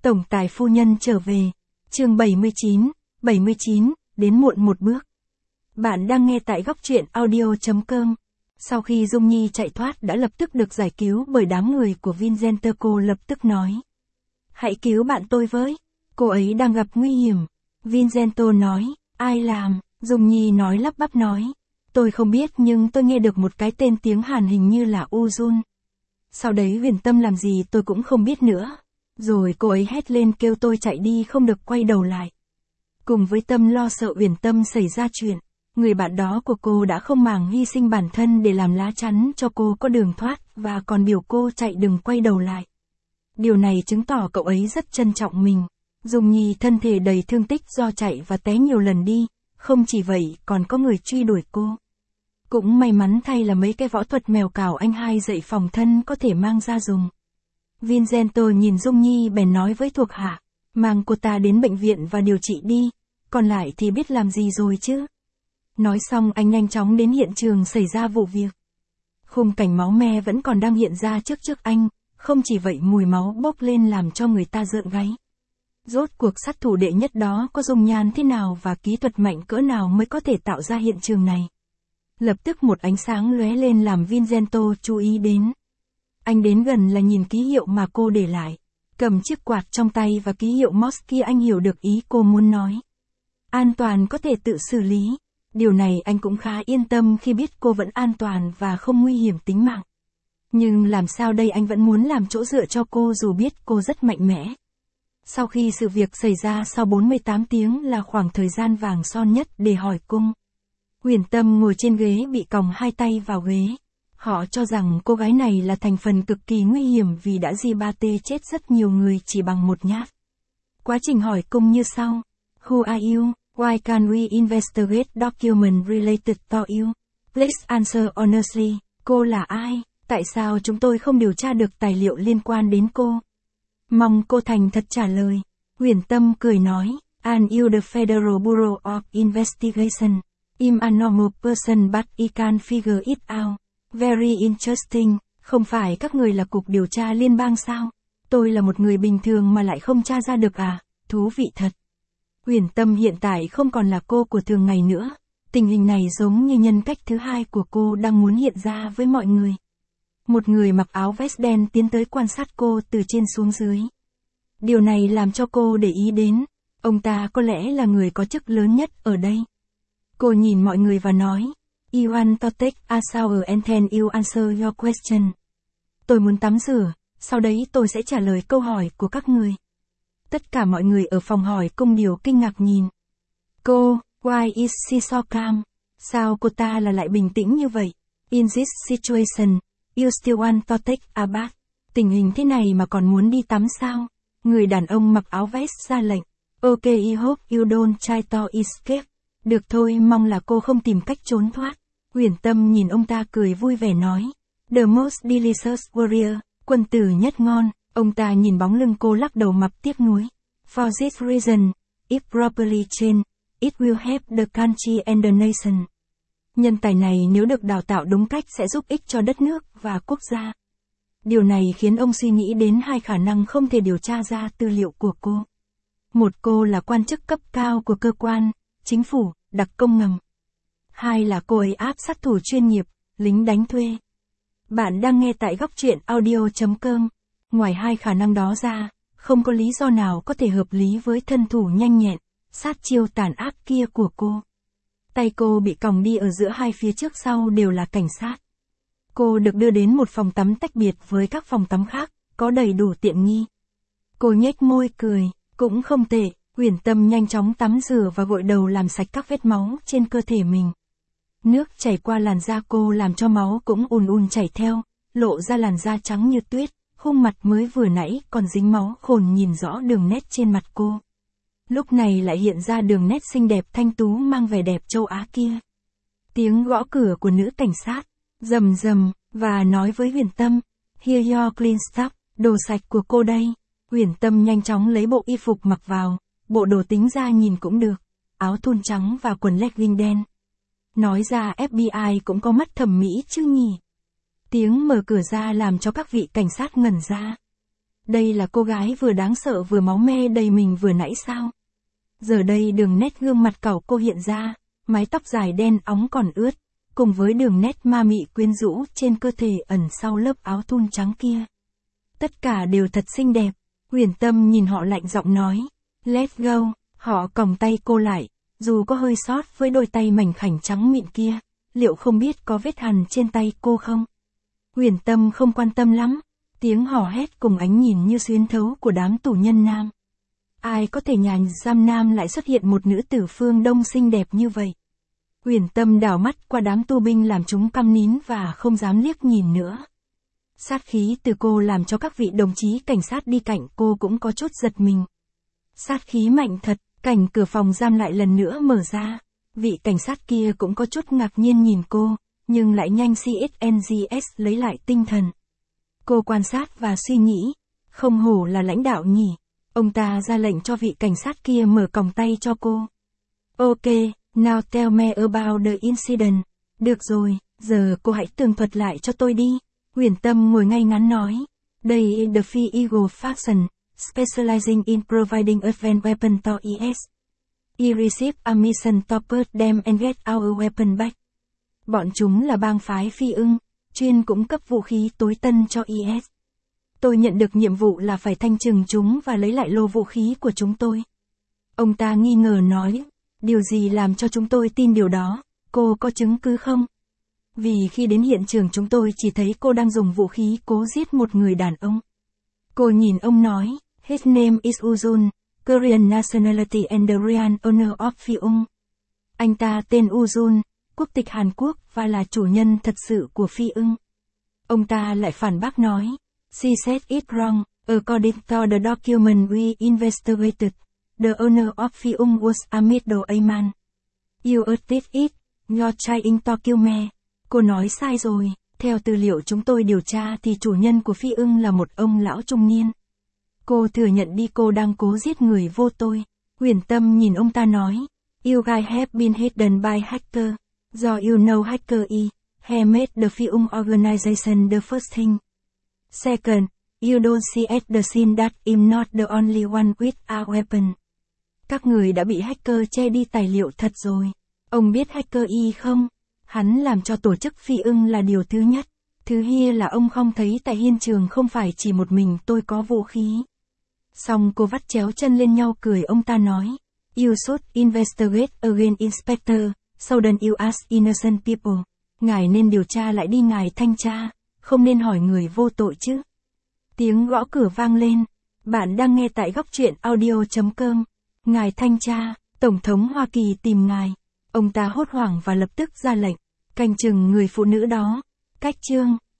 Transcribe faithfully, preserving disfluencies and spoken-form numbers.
Tổng tài phu nhân trở về. Chương bảy mươi chín, bảy mươi chín, đến muộn một bước. Bạn đang nghe tại góc truyện audio chấm com. Sau khi Dung Nhi chạy thoát đã lập tức được giải cứu bởi đám người của Vincenter, cô lập tức nói. Hãy cứu bạn tôi với. Cô ấy đang gặp nguy hiểm. Vincento nói, ai làm? Dung Nhi nói lắp bắp nói. Tôi không biết nhưng tôi nghe được một cái tên tiếng Hàn hình như là Ujun. Sau đấy Huyền Tâm làm gì tôi cũng không biết nữa. Rồi cô ấy hét lên kêu tôi chạy đi không được quay đầu lại. Cùng với Tâm lo sợ Huyền Tâm xảy ra chuyện, người bạn đó của cô đã không màng hy sinh bản thân để làm lá chắn cho cô có đường thoát và còn biểu cô chạy đừng quay đầu lại. Điều này chứng tỏ cậu ấy rất trân trọng mình. Dung Nhi thân thể đầy thương tích do chạy và té nhiều lần đi, không chỉ vậy còn có người truy đuổi cô. Cũng may mắn thay là mấy cái võ thuật mèo cào anh hai dạy phòng thân có thể mang ra dùng. Vincento nhìn Dung Nhi bèn nói với thuộc hạ, mang cô ta đến bệnh viện và điều trị đi, còn lại thì biết làm gì rồi chứ. Nói xong anh nhanh chóng đến hiện trường xảy ra vụ việc. Khung cảnh máu me vẫn còn đang hiện ra trước trước anh, không chỉ vậy mùi máu bốc lên làm cho người ta rợn gáy. Rốt cuộc sát thủ đệ nhất đó có dung nhan thế nào và kỹ thuật mạnh cỡ nào mới có thể tạo ra hiện trường này. Lập tức một ánh sáng lóe lên làm Vincento chú ý đến. Anh đến gần là nhìn ký hiệu mà cô để lại. Cầm chiếc quạt trong tay và ký hiệu Morse kia anh hiểu được ý cô muốn nói. An toàn có thể tự xử lý. Điều này anh cũng khá yên tâm khi biết cô vẫn an toàn và không nguy hiểm tính mạng. Nhưng làm sao đây, anh vẫn muốn làm chỗ dựa cho cô dù biết cô rất mạnh mẽ. Sau khi sự việc xảy ra sau bốn mươi tám tiếng là khoảng thời gian vàng son nhất để hỏi cung. Huyền Tâm ngồi trên ghế bị còng hai tay vào ghế. Họ cho rằng cô gái này là thành phần cực kỳ nguy hiểm vì đã di ba tê chết rất nhiều người chỉ bằng một nhát. Quá trình hỏi cung như sau. Who are you? Why can we investigate document related to you? Please answer honestly. Cô là ai? Tại sao chúng tôi không điều tra được tài liệu liên quan đến cô? Mong cô thành thật trả lời. Huyền Tâm cười nói. And you the Federal Bureau of Investigation. I'm a normal person but I can figure it out. Very interesting. Không phải các người là cục điều tra liên bang sao? Tôi là một người bình thường mà lại không tra ra được à? Thú vị thật. Huyền Tâm hiện tại không còn là cô của thường ngày nữa. Tình hình này giống như nhân cách thứ hai của cô đang muốn hiện ra với mọi người. Một người mặc áo vest đen tiến tới quan sát cô từ trên xuống dưới. Điều này làm cho cô để ý đến. Ông ta có lẽ là người có chức lớn nhất ở đây. Cô nhìn mọi người và nói. I want to take a shower and then you answer your question. Tôi muốn tắm rửa, sau đấy tôi sẽ trả lời câu hỏi của các người. Tất cả mọi người ở phòng hỏi cung đều kinh ngạc nhìn. Cô, why is she so calm? Sao cô ta là lại bình tĩnh như vậy? In this situation, you still want to take a bath. Tình hình thế này mà còn muốn đi tắm sao? Người đàn ông mặc áo vest ra lệnh. Okay, I hope you don't try to escape. Được thôi, mong là cô không tìm cách trốn thoát. Huyền Tâm nhìn ông ta cười vui vẻ nói. The most delicious warrior, quân tử nhất ngon. Ông ta nhìn bóng lưng cô lắc đầu mập tiếc nuối. For this reason, if properly trained, it will help the country and the nation. Nhân tài này nếu được đào tạo đúng cách sẽ giúp ích cho đất nước và quốc gia. Điều này khiến ông suy nghĩ đến hai khả năng không thể điều tra ra tư liệu của cô. Một, cô là quan chức cấp cao của cơ quan, chính phủ, đặc công ngầm. Hai là cô ấy áp sát thủ chuyên nghiệp, lính đánh thuê. Bạn đang nghe tại góc truyện audio chấm com. Ngoài hai khả năng đó ra, không có lý do nào có thể hợp lý với thân thủ nhanh nhẹn, sát chiêu tàn ác kia của cô. Tay cô bị còng đi ở giữa hai phía trước sau đều là cảnh sát. Cô được đưa đến một phòng tắm tách biệt với các phòng tắm khác, có đầy đủ tiện nghi. Cô nhếch môi cười, cũng không tệ. Huyền Tâm nhanh chóng tắm rửa và gội đầu làm sạch các vết máu trên cơ thể mình. Nước chảy qua làn da cô làm cho máu cũng ùn ùn chảy theo, lộ ra làn da trắng như tuyết, khuôn mặt mới vừa nãy còn dính máu khồn nhìn rõ đường nét trên mặt cô. Lúc này lại hiện ra đường nét xinh đẹp thanh tú mang vẻ đẹp châu Á kia. Tiếng gõ cửa của nữ cảnh sát, rầm rầm, và nói với Huyền Tâm, Here your clean stuff, đồ sạch của cô đây. Huyền Tâm nhanh chóng lấy bộ y phục mặc vào, bộ đồ tính ra nhìn cũng được, áo thun trắng và quần legging đen. Nói ra ép bê i cũng có mắt thẩm mỹ chứ nhỉ. Tiếng mở cửa ra làm cho các vị cảnh sát ngẩn ra. Đây là cô gái vừa đáng sợ vừa máu me đầy mình vừa nãy sao? Giờ đây đường nét gương mặt cẩu cô hiện ra, mái tóc dài đen óng còn ướt, cùng với đường nét ma mị quyến rũ trên cơ thể ẩn sau lớp áo thun trắng kia. Tất cả đều thật xinh đẹp. Huyền Tâm nhìn họ lạnh giọng nói, let's go. Họ còng tay cô lại, dù có hơi sót với đôi tay mảnh khảnh trắng mịn kia, liệu không biết có vết hằn trên tay cô không? Huyền Tâm không quan tâm lắm, tiếng hò hét cùng ánh nhìn như xuyên thấu của đám tù nhân nam. Ai có thể nhà giam nam lại xuất hiện một nữ tử phương Đông xinh đẹp như vậy? Huyền Tâm đảo mắt qua đám tù binh làm chúng câm nín và không dám liếc nhìn nữa. Sát khí từ cô làm cho các vị đồng chí cảnh sát đi cạnh cô cũng có chút giật mình. Sát khí mạnh thật, cảnh cửa phòng giam lại lần nữa mở ra. Vị cảnh sát kia cũng có chút ngạc nhiên nhìn cô, nhưng lại nhanh xê ét en giê ét lấy lại tinh thần. Cô quan sát và suy nghĩ, không hổ là lãnh đạo nhỉ. Ông ta ra lệnh cho vị cảnh sát kia mở còng tay cho cô. Ok, now tell me about the incident. Được rồi, giờ cô hãy tường thuật lại cho tôi đi. Huyền Tâm ngồi ngay ngắn nói. Đây is the Phi Eagle faction, specializing in providing advanced weapon to i ét. I receive a mission to put them and get our weapon back. Bọn chúng là bang phái Phi ưng, chuyên cung cấp vũ khí tối tân cho i ét. Tôi nhận được nhiệm vụ là phải thanh trừng chúng và lấy lại lô vũ khí của chúng tôi. Ông ta nghi ngờ nói, điều gì làm cho chúng tôi tin điều đó, cô có chứng cứ không? Vì khi đến hiện trường chúng tôi chỉ thấy cô đang dùng vũ khí cố giết một người đàn ông. Cô nhìn ông nói, his name is Uzun, Korean nationality and the real owner of Phi ung. Anh ta tên Uzun, quốc tịch Hàn Quốc và là chủ nhân thật sự của Phi ưng. Ông ta lại phản bác nói, she said it wrong, according to the document we investigated, the owner of Phi ung was Amido Ayman. You admit it, you're trying to kill me. Cô nói sai rồi, theo tư liệu chúng tôi điều tra thì chủ nhân của Phi ưng là một ông lão trung niên. Cô thừa nhận đi cô đang cố giết người vô tội. Huyền Tâm nhìn ông ta nói, you guys have been hidden by hacker, do you know hacker E, he made the Phi ung organization the first thing. Second, you don't see at the scene that I'm not the only one with a weapon. Các người đã bị hacker che đi tài liệu thật rồi. Ông biết hacker E không? Hắn làm cho tổ chức Phi ưng là điều thứ nhất. Thứ hai là ông không thấy tại hiện trường không phải chỉ một mình tôi có vũ khí. Xong cô vắt chéo chân lên nhau cười ông ta nói. You should investigate again inspector, so then you ask innocent people. Ngài nên điều tra lại đi ngài thanh tra, không nên hỏi người vô tội chứ. Tiếng gõ cửa vang lên. Bạn đang nghe tại góc truyện audio chấm com. Ngài thanh tra, Tổng thống Hoa Kỳ tìm ngài. Ông ta hốt hoảng và lập tức ra lệnh, canh chừng người phụ nữ đó. Cách chương